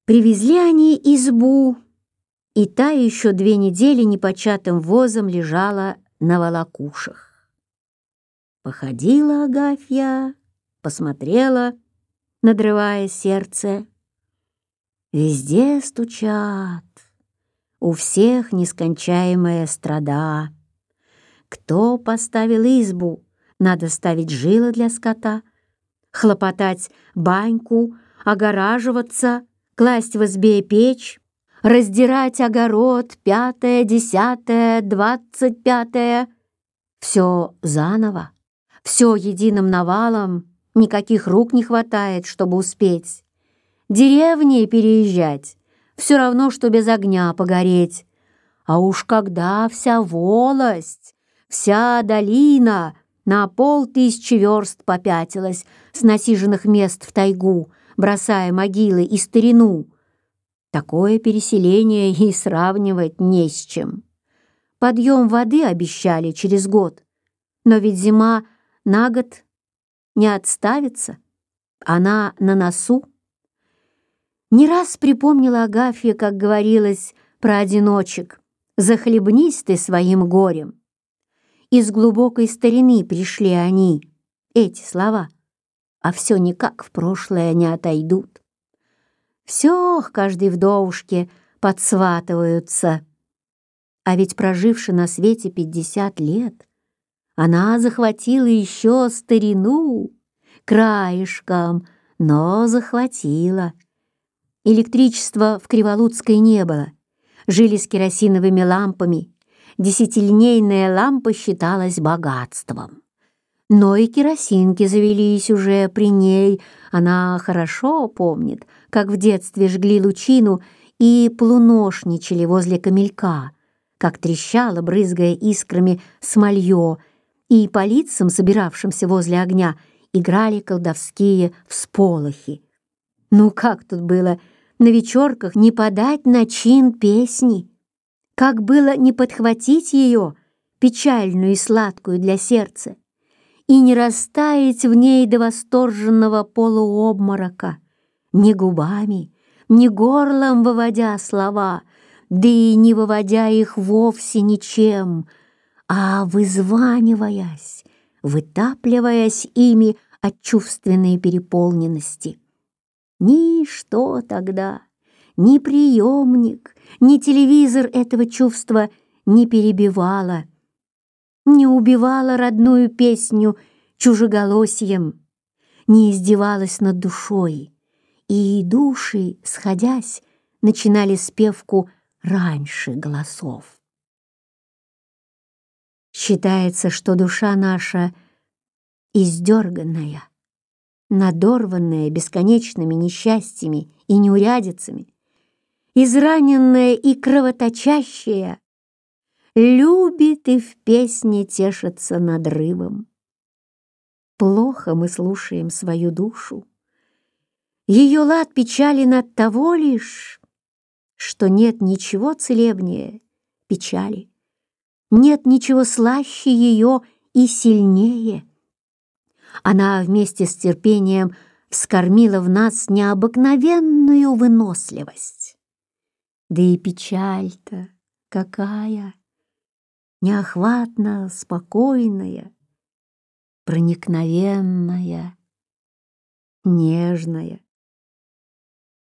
Привезли они избу, и та еще 2 недели непочатым возом лежала на волокушах. Походила Агафья, посмотрела, надрывая сердце. Везде стучат, у всех нескончаемая страда. Кто поставил избу, надо ставить жилы для скота, хлопотать баньку, огораживаться, класть в избе печь, раздирать огород 5-е, 10-е, 25-е. Все заново, все единым навалом, никаких рук не хватает, чтобы успеть. Деревни переезжать, все равно, что без огня погореть. А уж когда вся волость, вся долина на 500 верст попятилась с насиженных мест в тайгу, бросая могилы и старину, такое переселение и сравнивать не с чем. Подъем воды обещали через год, но ведь зима на год не отставится, она на носу. Не раз припомнила Агафья, как говорилось про одиночек: «Захлебнись ты своим горем». Из глубокой старины пришли они, эти слова, а все никак в прошлое не отойдут. Все к каждой вдовушке подсватываются. А ведь, проживши на свете 50 лет, она захватила еще старину, краешком, но захватила. Электричества в Криволудской не было, жили с керосиновыми лампами, 10-линейная лампа считалась богатством. Но и керосинки завелись уже при ней, она хорошо помнит, как в детстве жгли лучину и полуношничали возле камелька, как трещало, брызгая искрами, смолье, и по лицам, собиравшимся возле огня, играли колдовские всполохи. Ну как тут было на вечерках не подать на чин песни? Как было не подхватить ее, печальную и сладкую для сердца, и не растаять в ней до восторженного полуобморока, ни губами, ни горлом выводя слова, да и не выводя их вовсе ничем, а вызваниваясь, вытапливаясь ими от чувственной переполненности. Ничто тогда, ни приемник, ни телевизор этого чувства не перебивало, не убивало родную песню чужеголосием, не издевалось над душой, и души, сходясь, начинали спевку раньше голосов. Считается, что душа наша издерганная, надорванная бесконечными несчастьями и неурядицами, израненная и кровоточащая, любит и в песне тешится надрывом. Плохо мы слушаем свою душу. Ее лад печален от того лишь, что нет ничего целебнее печали, нет ничего слаще ее и сильнее. Она вместе с терпением вскормила в нас необыкновенную выносливость. Да и печаль-то какая! Неохватно спокойная, проникновенная, нежная.